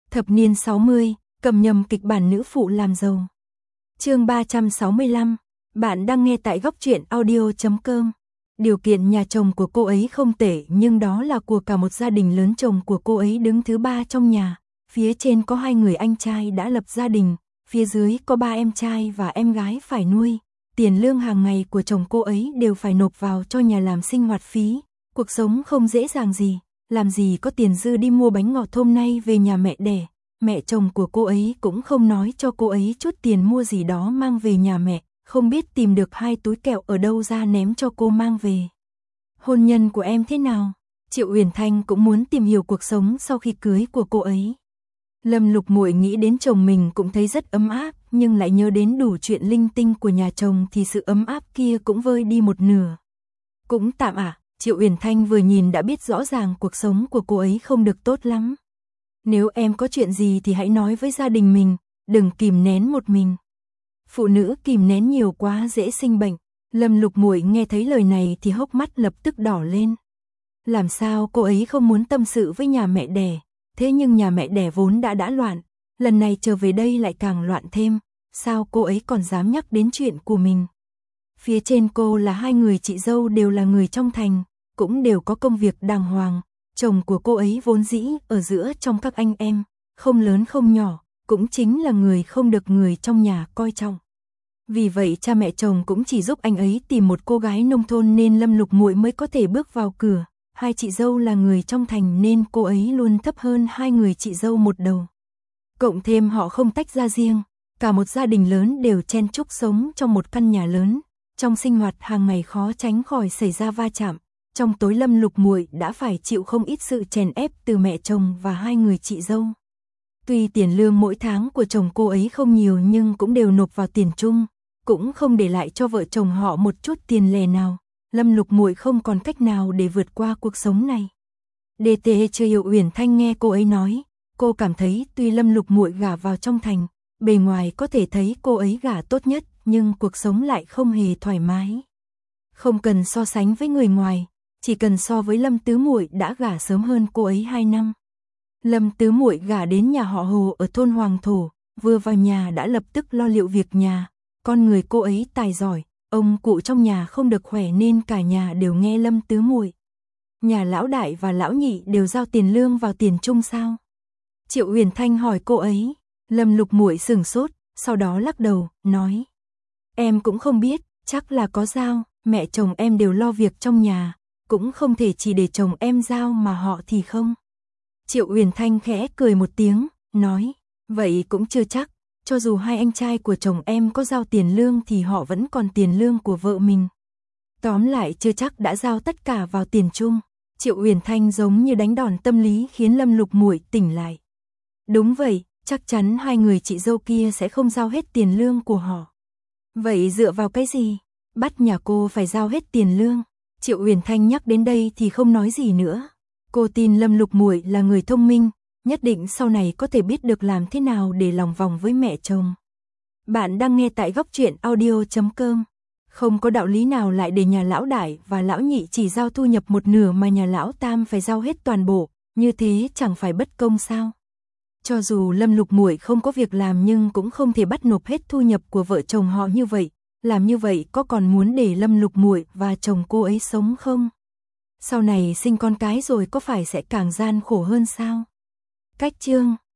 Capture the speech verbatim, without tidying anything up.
Thập niên sáu mươi, cầm nhầm kịch bản nữ phụ làm giàu. Chương ba trăm sáu mươi lăm, bạn đang nghe tại góc truyện audio chấm com. Điều kiện nhà chồng của cô ấy không tệ, nhưng đó là của cả một gia đình lớn. Chồng của cô ấy đứng thứ ba trong nhà, phía trên có hai người anh trai đã lập gia đình, phía dưới có ba em trai và em gái phải nuôi. Tiền lương hàng ngày của chồng cô ấy đều phải nộp vào cho nhà làm sinh hoạt phí. Cuộc sống không dễ dàng gì, làm gì có tiền dư đi mua bánh ngọt. Hôm nay về nhà mẹ đẻ, mẹ chồng của cô ấy cũng không nói cho cô ấy chút tiền mua gì đó mang về nhà mẹ, không biết tìm được hai túi kẹo ở đâu ra ném cho cô mang về. Hôn nhân của em thế nào? Triệu Uyển Thanh cũng muốn tìm hiểu cuộc sống sau khi cưới của cô ấy. Lâm Lục Muội nghĩ đến chồng mình cũng thấy rất ấm áp, nhưng lại nhớ đến đủ chuyện linh tinh của nhà chồng thì sự ấm áp kia cũng vơi đi một nửa. Cũng tạm ạ, à, Triệu Uyển Thanh vừa nhìn đã biết rõ ràng cuộc sống của cô ấy không được tốt lắm. Nếu em có chuyện gì thì hãy nói với gia đình mình, đừng kìm nén một mình. Phụ nữ kìm nén nhiều quá dễ sinh bệnh. Lâm Lục Muội nghe thấy lời này thì hốc mắt lập tức đỏ lên. Làm sao cô ấy không muốn tâm sự với nhà mẹ đẻ, thế nhưng nhà mẹ đẻ vốn đã đã loạn, lần này trở về đây lại càng loạn thêm, sao cô ấy còn dám nhắc đến chuyện của mình. Phía trên cô là hai người chị dâu đều là người trong thành, cũng đều có công việc đàng hoàng. Chồng của cô ấy vốn dĩ ở giữa trong các anh em, không lớn không nhỏ, cũng chính là người không được người trong nhà coi trọng. Vì vậy cha mẹ chồng cũng chỉ giúp anh ấy tìm một cô gái nông thôn nên Lâm Lục Muội mới có thể bước vào cửa. Hai chị dâu là người trong thành nên cô ấy luôn thấp hơn hai người chị dâu một đầu. Cộng thêm họ không tách ra riêng, cả một gia đình lớn đều chen chúc sống trong một căn nhà lớn. Trong sinh hoạt hàng ngày khó tránh khỏi xảy ra va chạm. Trong tối Lâm Lục Muội đã phải chịu không ít sự chèn ép từ mẹ chồng và hai người chị dâu. Tuy tiền lương mỗi tháng của chồng cô ấy không nhiều nhưng cũng đều nộp vào tiền chung, cũng không để lại cho vợ chồng họ một chút tiền lẻ nào. Lâm Lục Muội không còn cách nào để vượt qua cuộc sống này. đê tê Triệu Uyển Thanh nghe cô ấy nói, cô cảm thấy tuy Lâm Lục Muội gả vào trong thành, bề ngoài có thể thấy cô ấy gả tốt nhất, nhưng cuộc sống lại không hề thoải mái. Không cần so sánh với người ngoài, chỉ cần so với Lâm Tứ Muội đã gả sớm hơn cô ấy hai năm. Lâm Tứ Muội gả đến nhà họ Hồ ở thôn Hoàng Thổ, vừa vào nhà đã lập tức lo liệu việc nhà. Con người cô ấy tài giỏi, ông cụ trong nhà không được khỏe nên cả nhà đều nghe Lâm Tứ Muội. Nhà lão đại và lão nhị đều giao tiền lương vào tiền chung sao? Triệu Uyển Thanh hỏi cô ấy. Lâm Lục Muội sửng sốt, sau đó lắc đầu, nói: Em cũng không biết, chắc là có giao, mẹ chồng em đều lo việc trong nhà, cũng không thể chỉ để chồng em giao mà họ thì không. Triệu Uyển Thanh khẽ cười một tiếng, nói: Vậy cũng chưa chắc, cho dù hai anh trai của chồng em có giao tiền lương thì họ vẫn còn tiền lương của vợ mình. Tóm lại chưa chắc đã giao tất cả vào tiền chung. Triệu Uyển Thanh giống như đánh đòn tâm lý khiến Lâm Lục Muội tỉnh lại. Đúng vậy, chắc chắn hai người chị dâu kia sẽ không giao hết tiền lương của họ. Vậy dựa vào cái gì? Bắt nhà cô phải giao hết tiền lương. Triệu Uyển Thanh nhắc đến đây thì không nói gì nữa. Cô tin Lâm Lục Muội là người thông minh, nhất định sau này có thể biết được làm thế nào để lòng vòng với mẹ chồng. Bạn đang nghe tại góc truyện audio chấm com. Không có đạo lý nào lại để nhà lão đại và lão nhị chỉ giao thu nhập một nửa mà nhà lão tam phải giao hết toàn bộ, như thế chẳng phải bất công sao? Cho dù Lâm Lục Muội không có việc làm nhưng cũng không thể bắt nộp hết thu nhập của vợ chồng họ như vậy. Làm như vậy có còn muốn để Lâm Lục Muội và chồng cô ấy sống không? Sau này sinh con cái rồi có phải sẽ càng gian khổ hơn sao? Cách chương